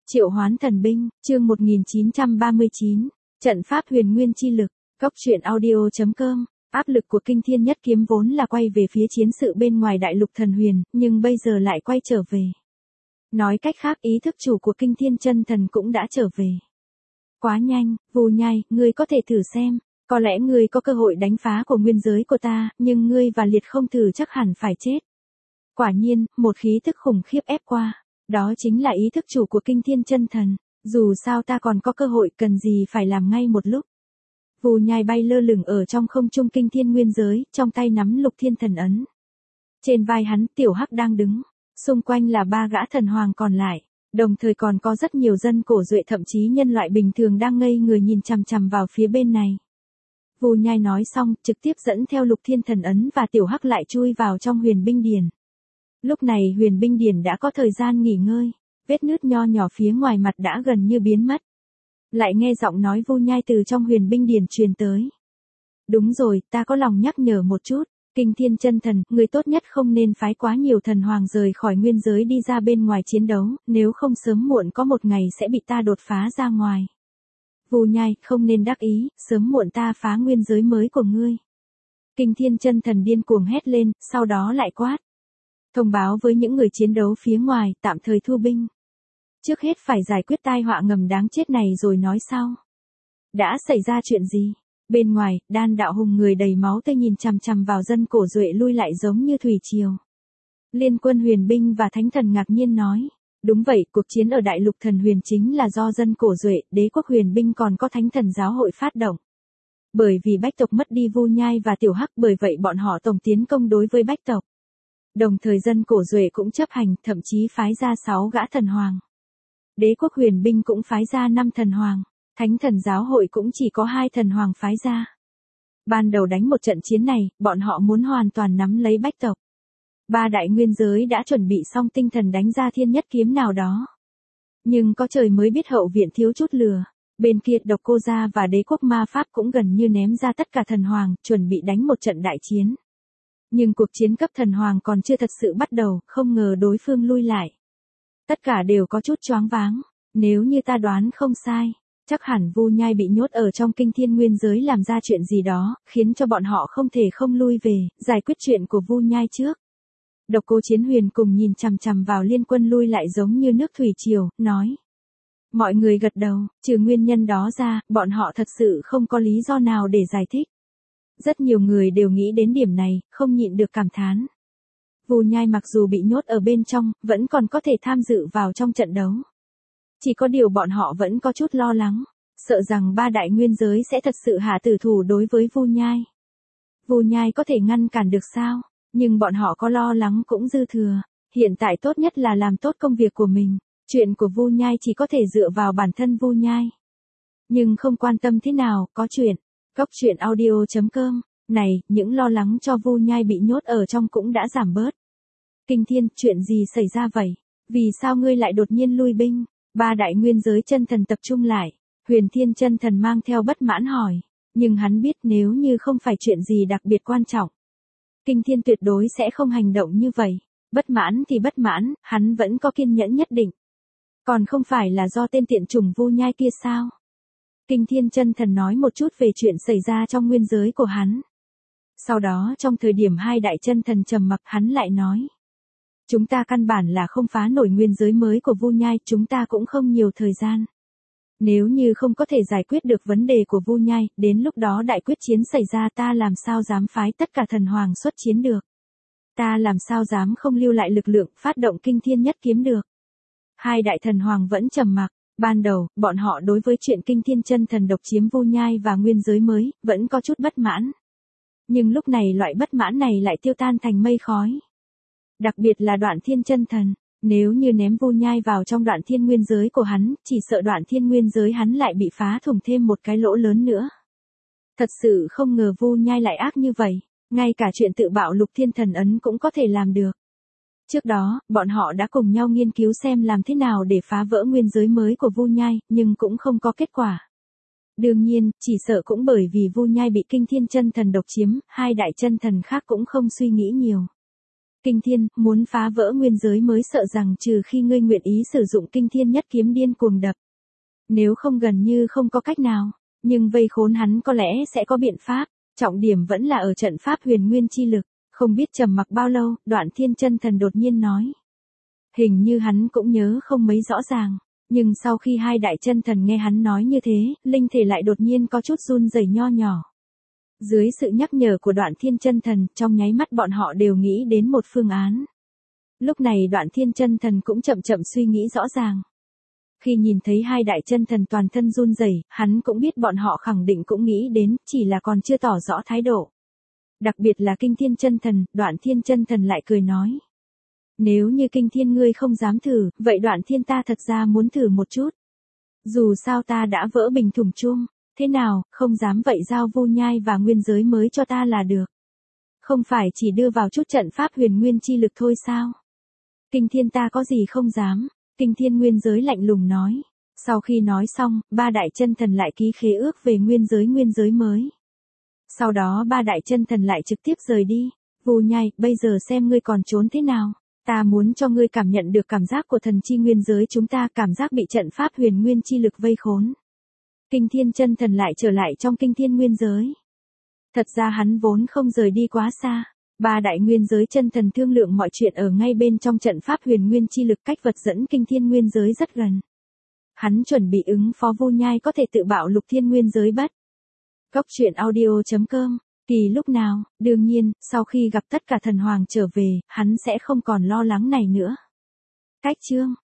Triệu hoán thần binh, chương 1939, trận pháp huyền nguyên chi lực, góc truyện audio.com. Áp lực của kinh thiên nhất kiếm vốn là quay về phía chiến sự bên ngoài đại lục thần huyền, nhưng bây giờ lại quay trở về. Nói cách khác, ý thức chủ của kinh thiên chân thần cũng đã trở về. Quá nhanh, Vu Nhai, ngươi có thể thử xem, có lẽ ngươi có cơ hội đánh phá của nguyên giới của ta, nhưng ngươi và Liệt không thử chắc hẳn phải chết. Quả nhiên, một khí thức khủng khiếp ép qua. Đó chính là ý thức chủ của kinh thiên chân thần, dù sao ta còn có cơ hội, cần gì phải làm ngay một lúc. Vu Nhai bay lơ lửng ở trong không trung kinh thiên nguyên giới, trong tay nắm lục thiên thần ấn. Trên vai hắn Tiểu Hắc đang đứng, xung quanh là 3 gã thần hoàng còn lại, đồng thời còn có rất nhiều dân cổ duệ thậm chí nhân loại bình thường đang ngây người nhìn chằm chằm vào phía bên này. Vu Nhai nói xong, trực tiếp dẫn theo lục thiên thần ấn và Tiểu Hắc lại chui vào trong huyền binh điển. Lúc này huyền binh điển đã có thời gian nghỉ ngơi, vết nứt nho nhỏ phía ngoài mặt đã gần như biến mất. Lại nghe giọng nói Vu Nhai từ trong huyền binh điển truyền tới. Đúng rồi, ta có lòng nhắc nhở một chút, kinh thiên chân thần, người tốt nhất không nên phái quá nhiều thần hoàng rời khỏi nguyên giới đi ra bên ngoài chiến đấu, nếu không sớm muộn có một ngày sẽ bị ta đột phá ra ngoài. Vu Nhai, không nên đắc ý, sớm muộn ta phá nguyên giới mới của ngươi. Kinh thiên chân thần điên cuồng hét lên, sau đó lại quát. Thông báo với những người chiến đấu phía ngoài, tạm thời thu binh. Trước hết phải giải quyết tai họa ngầm đáng chết này rồi nói sau. Đã xảy ra chuyện gì? Bên ngoài, Đan đạo hùng người đầy máu tươi nhìn chằm chằm vào dân cổ duệ lui lại giống như thủy triều. Liên quân huyền binh và thánh thần ngạc nhiên nói. Đúng vậy, cuộc chiến ở đại lục thần huyền chính là do dân cổ duệ, đế quốc huyền binh còn có thánh thần giáo hội phát động. Bởi vì bách tộc mất đi Vu Nhai và Tiểu Hắc, bởi vậy bọn họ tổng tiến công đối với bách tộc. Đồng thời dân cổ duệ cũng chấp hành, thậm chí phái ra 6 gã thần hoàng. Đế quốc huyền binh cũng phái ra 5 thần hoàng, thánh thần giáo hội cũng chỉ có 2 thần hoàng phái ra. Ban đầu đánh một trận chiến này, bọn họ muốn hoàn toàn nắm lấy bách tộc. 3 đại nguyên giới đã chuẩn bị xong tinh thần đánh ra thiên nhất kiếm nào đó. Nhưng có trời mới biết hậu viện thiếu chút lừa, bên kia Độc Cô Gia và đế quốc ma pháp cũng gần như ném ra tất cả thần hoàng, chuẩn bị đánh một trận đại chiến. Nhưng cuộc chiến cấp thần hoàng còn chưa thật sự bắt đầu, không ngờ đối phương lui lại. Tất cả đều có chút choáng váng, nếu như ta đoán không sai, chắc hẳn Vu Nhai bị nhốt ở trong kinh thiên nguyên giới làm ra chuyện gì đó, khiến cho bọn họ không thể không lui về, giải quyết chuyện của Vu Nhai trước. Độc Cô Chiến Huyền cùng nhìn chằm chằm vào liên quân lui lại giống như nước thủy triều, nói. Mọi người gật đầu, trừ nguyên nhân đó ra, bọn họ thật sự không có lý do nào để giải thích. Rất nhiều người đều nghĩ đến điểm này, không nhịn được cảm thán. Vu Nhai mặc dù bị nhốt ở bên trong, vẫn còn có thể tham dự vào trong trận đấu. Chỉ có điều bọn họ vẫn có chút lo lắng, sợ rằng 3 đại nguyên giới sẽ thật sự hạ tử thủ đối với Vu Nhai. Vu Nhai có thể ngăn cản được sao? Nhưng bọn họ có lo lắng cũng dư thừa, hiện tại tốt nhất là làm tốt công việc của mình, chuyện của Vu Nhai chỉ có thể dựa vào bản thân Vu Nhai. Nhưng không quan tâm thế nào, có chuyện. Góc truyện audio.com, này, những lo lắng cho Vu Nhai bị nhốt ở trong cũng đã giảm bớt. Kinh thiên, chuyện gì xảy ra vậy? Vì sao ngươi lại đột nhiên lui binh? 3 đại nguyên giới chân thần tập trung lại, Huyền Thiên chân thần mang theo bất mãn hỏi, nhưng hắn biết nếu như không phải chuyện gì đặc biệt quan trọng, Kinh thiên tuyệt đối sẽ không hành động như vậy. Bất mãn thì bất mãn, hắn vẫn có kiên nhẫn nhất định. Còn không phải là do tên tiện chủng Vu Nhai kia sao? Kinh thiên chân thần nói một chút về chuyện xảy ra trong nguyên giới của hắn. Sau đó trong thời điểm 2 đại chân thần trầm mặc, hắn lại nói. Chúng ta căn bản là không phá nổi nguyên giới mới của Vu Nhai, chúng ta cũng không nhiều thời gian. Nếu như không có thể giải quyết được vấn đề của Vu Nhai, đến lúc đó đại quyết chiến xảy ra ta làm sao dám phái tất cả thần hoàng xuất chiến được. Ta làm sao dám không lưu lại lực lượng phát động kinh thiên nhất kiếm được. 2 đại thần hoàng vẫn trầm mặc. Ban đầu, bọn họ đối với chuyện kinh thiên chân thần độc chiếm Vu Nhai và nguyên giới mới, vẫn có chút bất mãn. Nhưng lúc này loại bất mãn này lại tiêu tan thành mây khói. Đặc biệt là Đoạn Thiên chân thần, nếu như ném Vu Nhai vào trong Đoạn Thiên nguyên giới của hắn, chỉ sợ Đoạn Thiên nguyên giới hắn lại bị phá thủng thêm một cái lỗ lớn nữa. Thật sự không ngờ Vu Nhai lại ác như vậy, ngay cả chuyện tự bạo lục thiên thần ấn cũng có thể làm được. Trước đó, bọn họ đã cùng nhau nghiên cứu xem làm thế nào để phá vỡ nguyên giới mới của Vu Nhai, nhưng cũng không có kết quả. Đương nhiên, chỉ sợ cũng bởi vì Vu Nhai bị kinh thiên chân thần độc chiếm, 2 đại chân thần khác cũng không suy nghĩ nhiều. Kinh thiên, muốn phá vỡ nguyên giới mới sợ rằng trừ khi ngươi nguyện ý sử dụng kinh thiên nhất kiếm điên cuồng đập. Nếu không gần như không có cách nào, nhưng vây khốn hắn có lẽ sẽ có biện pháp, trọng điểm vẫn là ở trận pháp huyền nguyên chi lực, không biết trầm mặc bao lâu, Đoạn Thiên chân thần đột nhiên nói. Hình như hắn cũng nhớ không mấy rõ ràng, nhưng sau khi hai đại chân thần nghe hắn nói như thế, linh thể lại đột nhiên có chút run rẩy nho nhỏ. Dưới sự nhắc nhở của Đoạn Thiên chân thần, trong nháy mắt bọn họ đều nghĩ đến một phương án. Lúc này Đoạn Thiên chân thần cũng chậm chậm suy nghĩ rõ ràng. Khi nhìn thấy hai đại chân thần toàn thân run rẩy, hắn cũng biết bọn họ khẳng định cũng nghĩ đến, chỉ là còn chưa tỏ rõ thái độ. Đặc biệt là Kinh Thiên chân thần, Đoạn Thiên chân thần lại cười nói. Nếu như Kinh Thiên ngươi không dám thử, vậy Đoạn Thiên ta thật ra muốn thử một chút. Dù sao ta đã vỡ bình thủng chung, thế nào, không dám vậy giao vô nhai và nguyên giới mới cho ta là được. Không phải chỉ đưa vào chút trận pháp huyền nguyên chi lực thôi sao? Kinh Thiên ta có gì không dám, Kinh Thiên nguyên giới lạnh lùng nói. Sau khi nói xong, ba đại chân thần lại ký khế ước về nguyên giới mới. Sau đó ba đại chân thần lại trực tiếp rời đi. Vô nhai, bây giờ xem ngươi còn trốn thế nào. Ta muốn cho ngươi cảm nhận được cảm giác của thần chi nguyên giới chúng ta, cảm giác bị trận pháp huyền nguyên chi lực vây khốn. Kinh Thiên chân thần lại trở lại trong Kinh Thiên nguyên giới. Thật ra hắn vốn không rời đi quá xa. Ba đại nguyên giới chân thần thương lượng mọi chuyện ở ngay bên trong trận pháp huyền nguyên chi lực, cách vật dẫn Kinh Thiên nguyên giới rất gần. Hắn chuẩn bị ứng phó vô nhai có thể tự bạo lục thiên nguyên giới bất. Cốc truyện audio.com. Kỳ lúc nào, đương nhiên, sau khi gặp tất cả thần hoàng trở về, hắn sẽ không còn lo lắng này nữa. Cách chương